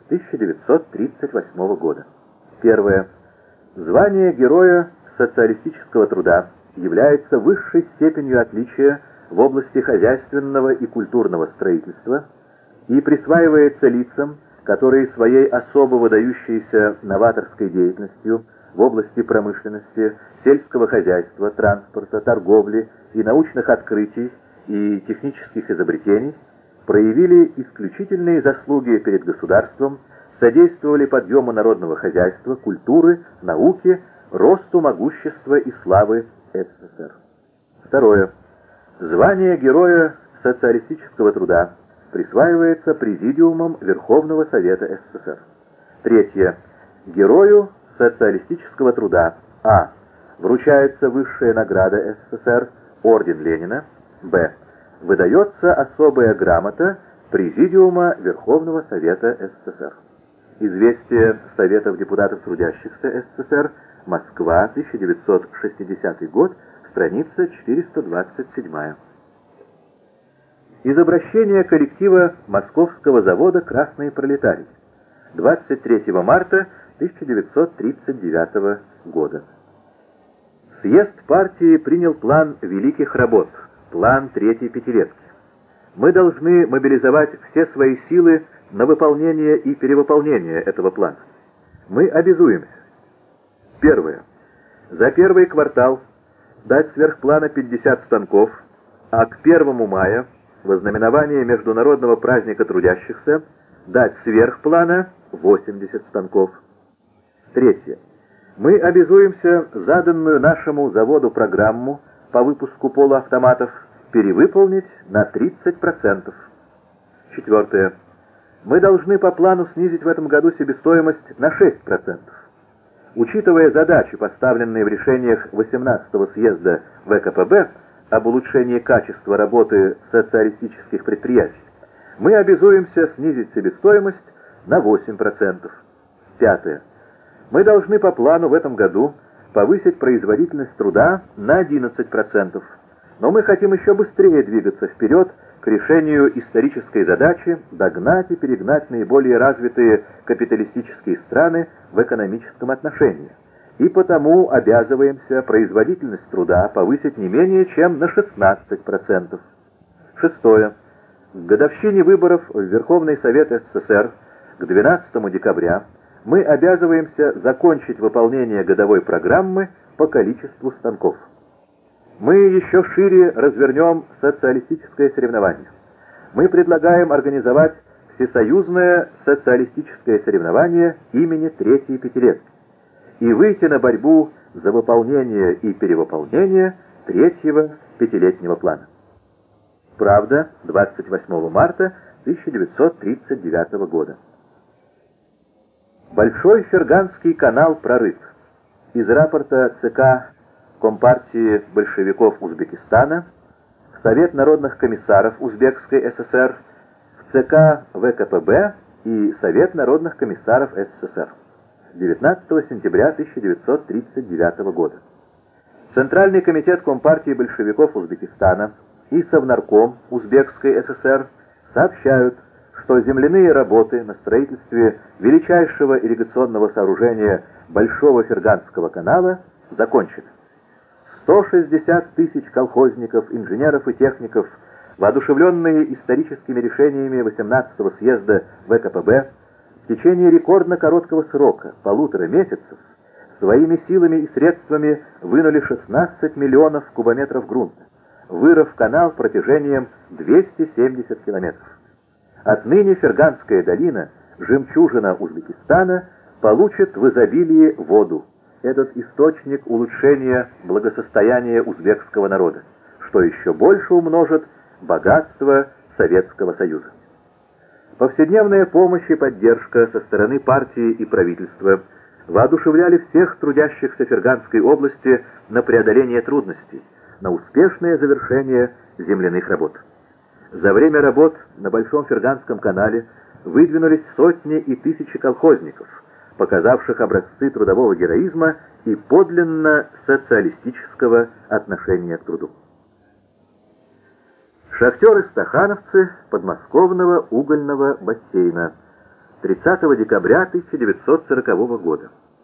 1938 года. Первое. Звание Героя социалистического труда является высшей степенью отличия в области хозяйственного и культурного строительства и присваивается лицам, которые своей особо выдающейся новаторской деятельностью в области промышленности, сельского хозяйства, транспорта, торговли и научных открытий и технических изобретений проявили исключительные заслуги перед государством, содействовали подъему народного хозяйства, культуры, науки, росту могущества и славы СССР. Второе. Звание Героя социалистического труда присваивается Президиумом Верховного Совета СССР. Третье. Герою социалистического труда А. Вручается высшая награда СССР Орден Ленина. Б. Выдается особая грамота Президиума Верховного Совета СССР. Известие Советов депутатов трудящихся СССР, Москва, 1960 год, страница 427. Из обращения коллектива Московского завода «Красные пролетарии» 23 марта 1939 года. Съезд партии принял план великих работ, план Третьей пятилетки. Мы должны мобилизовать все свои силы на выполнение и перевыполнение этого плана. Мы обязуемся. Первое. За первый квартал дать сверх плана 50 станков, а к 1 мая, во знаменование Международного праздника трудящихся, дать сверх плана 80 станков. Третье. Мы обязуемся заданную нашему заводу программу по выпуску полуавтоматов перевыполнить на 30%. Четвертое. Мы должны по плану снизить в этом году себестоимость на 6%. Учитывая задачи, поставленные в решениях 18-го съезда ВКПБ об улучшении качества работы социалистических предприятий, мы обязуемся снизить себестоимость на 8%. Пятое. Мы должны по плану в этом году повысить производительность труда на 11%. Но мы хотим еще быстрее двигаться вперед к решению исторической задачи догнать и перегнать наиболее развитые капиталистические страны в экономическом отношении. И потому обязываемся производительность труда повысить не менее чем на 16%. Шестое. К годовщине выборов в Верховный Совет СССР к 12 декабря мы обязываемся закончить выполнение годовой программы по количеству станков. Мы еще шире развернем социалистическое соревнование. Мы предлагаем организовать всесоюзное социалистическое соревнование имени Третьей пятилетки и выйти на борьбу за выполнение и перевыполнение Третьего пятилетнего плана. Правда, 28 марта 1939 года. Большой Ферганский канал прорыт. Из рапорта ЦК Компартии большевиков Узбекистана в Совет народных комиссаров Узбекской ССР, в ЦК ВКПБ и Совет народных комиссаров СССР 19 сентября 1939 года. Центральный комитет Компартии большевиков Узбекистана и Совнарком Узбекской ССР сообщают, что земляные работы на строительстве величайшего ирригационного сооружения Большого Ферганского канала закончены. 160 тысяч колхозников, инженеров и техников, воодушевленные историческими решениями 18-го съезда ВКПБ, в течение рекордно короткого срока, 1,5 месяцев, своими силами и средствами вынули 16 миллионов кубометров грунта, вырыв канал протяжением 270 километров. Отныне Ферганская долина, жемчужина Узбекистана, получит в изобилии воду, этот источник улучшения благосостояния узбекского народа, что еще больше умножит богатство Советского Союза. Повседневная помощь и поддержка со стороны партии и правительства воодушевляли всех трудящихся Ферганской области на преодоление трудностей, на успешное завершение земляных работ. За время работ на Большом Ферганском канале выдвинулись сотни и тысячи колхозников, показавших образцы трудового героизма и подлинно социалистического отношения к труду. Шахтеры-стахановцы подмосковного угольного бассейна, 30 декабря 1940 года.